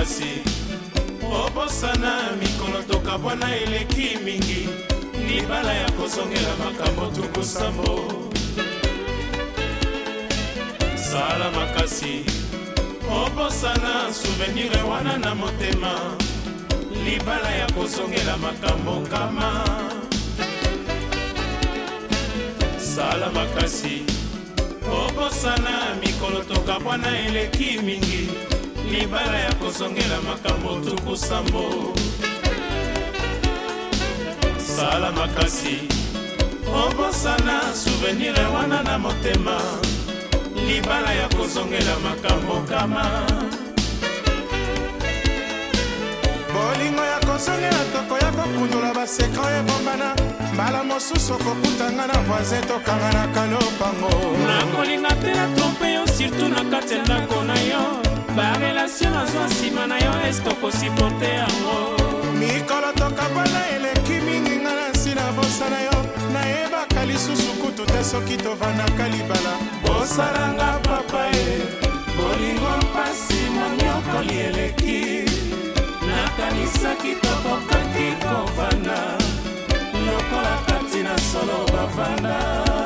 makasi obosana mikolo tokabwana eleki mingi libala ya kozongela makambo tukusambo sala makasi obosana souvenir wana na motema libala ya kozongela makambo kama sala makasi obosana mikolo tokabwana eleki mingi libala ya kozongela makambo tukusambo sala makasi obosana souvenir wana na motema libala ya kozongela makambo kama bolingo ya kozongela toko ya kokundula basekre ebombana mbala mosusu okokutanga na voisin tokanganaka lopango nakolinga te na trompe yo surtout na kati ya ndako na yo barelation nazwa nsima na yo estokosipote yango mikolo tokabwana eleki mingi nga na nsi na bosa na yo nayebaka lisusu kutu te soki tovandaka libala bosalanga papa e bolingo mpasi monyokoli eleki nakanisaki tokokaki kovanda lokola kati na solo bavanda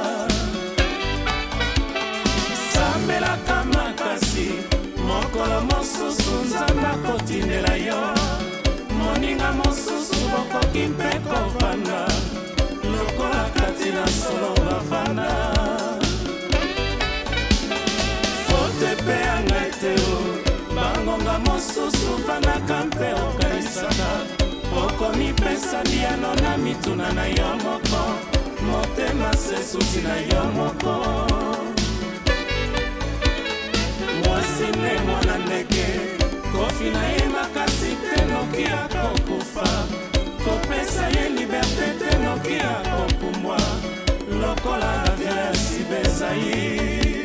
sambelaka makasi mokolo mosusu nzambe akotindela yo moninga mosusu bokoki mpe kovanda lokola kati na solo bavanda fote mpe ya ngai te o bangonga mosusu vandaka mpe okanisaka okomipesa liano na mituna na yo moko motema sesusi na yo moko mwasi nde mwana ndeke kofi na ye makasi te noki akokufa kopesa ye liberte te noki akokumbwa lokola avia ya sibezai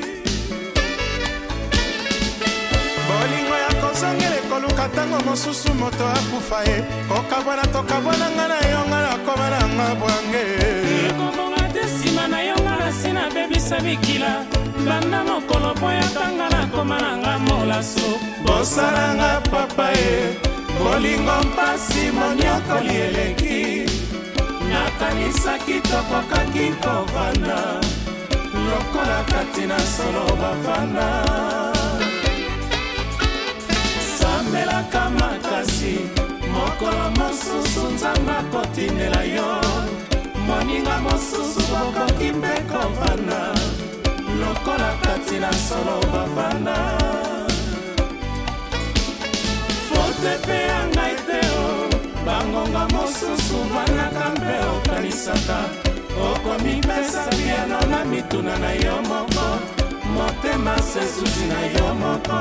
bolingo ya kozongela ekoluka ntango mosusu moto akufa ye kokabwana tokabwana nga na yo nga nakoma na nga bwange ekobonga te nsima na yo nga nasi nabebisa bikila banda mokolo boyakanga nakoma na nga molaso bosalanga papa ye bolingo mpasi monyokoli eleki nakanisaki tokokaki kovanda lokola kati na solo bavanda sambelaka makasi mokolo mosusu nzambe akotindela yo moninga mosusu bokoki mpe kovanda lokola kati na solo bavanda fote mpe ya ngai te o bangonga mosusu vandaka mpe okanisaka okomipesa biano na mituna na yo moko motema sesusi na yo moko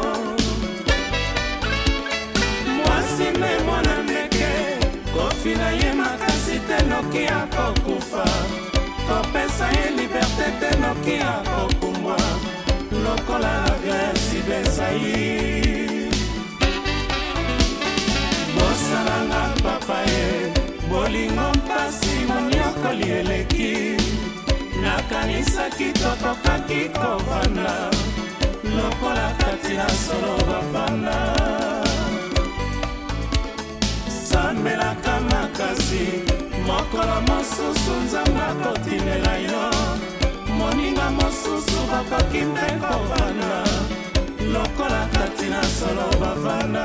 mwasi nde mwana ndeke kofi na ye makasi te noki akokufa kopesa ye liberte te noki akokumbwa lokola avia ya sibezai bosalanga papa ye bolingo mpasi monyokoli eleki nakanisaki tokokaki kovanda lokola kati na solo bavanda sambelaka makasi mokolo mosusu nzambe akotindela yo moninga mosusu bakoki mpe kovanda lokola kati na solo bavanda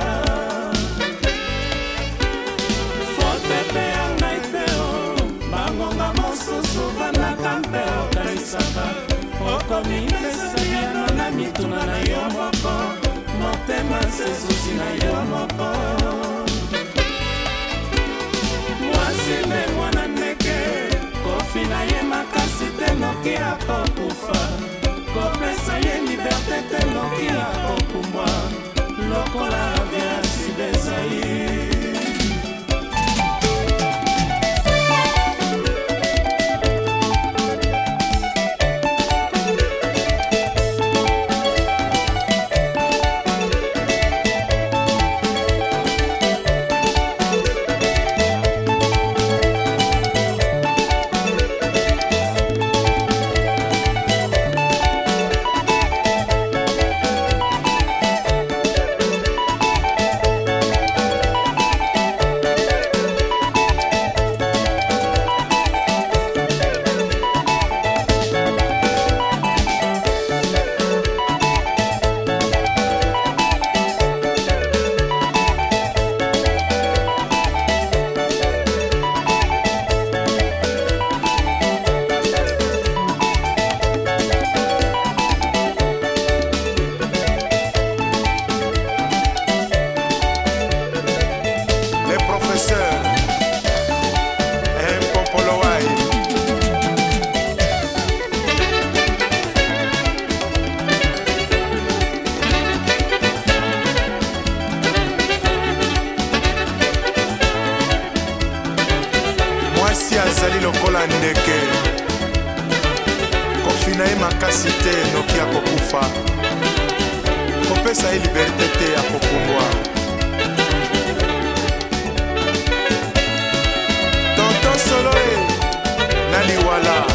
fote mpe ya ngai te o bangonga mosusu vandaka mpe okanisaka okomipesa biano na mituna na yo moko motema sesusi na yo moko mwasi nde mwana ndeke kofi na ye makasi te noki akokufa kopesa ye liberte te noki akokumbwa lokola avia ya sibezai mwana ndeke kofi na ye makasi te noki ya kokufa kopesa ye liberté te ya kopumbwa tonton solo e na liwala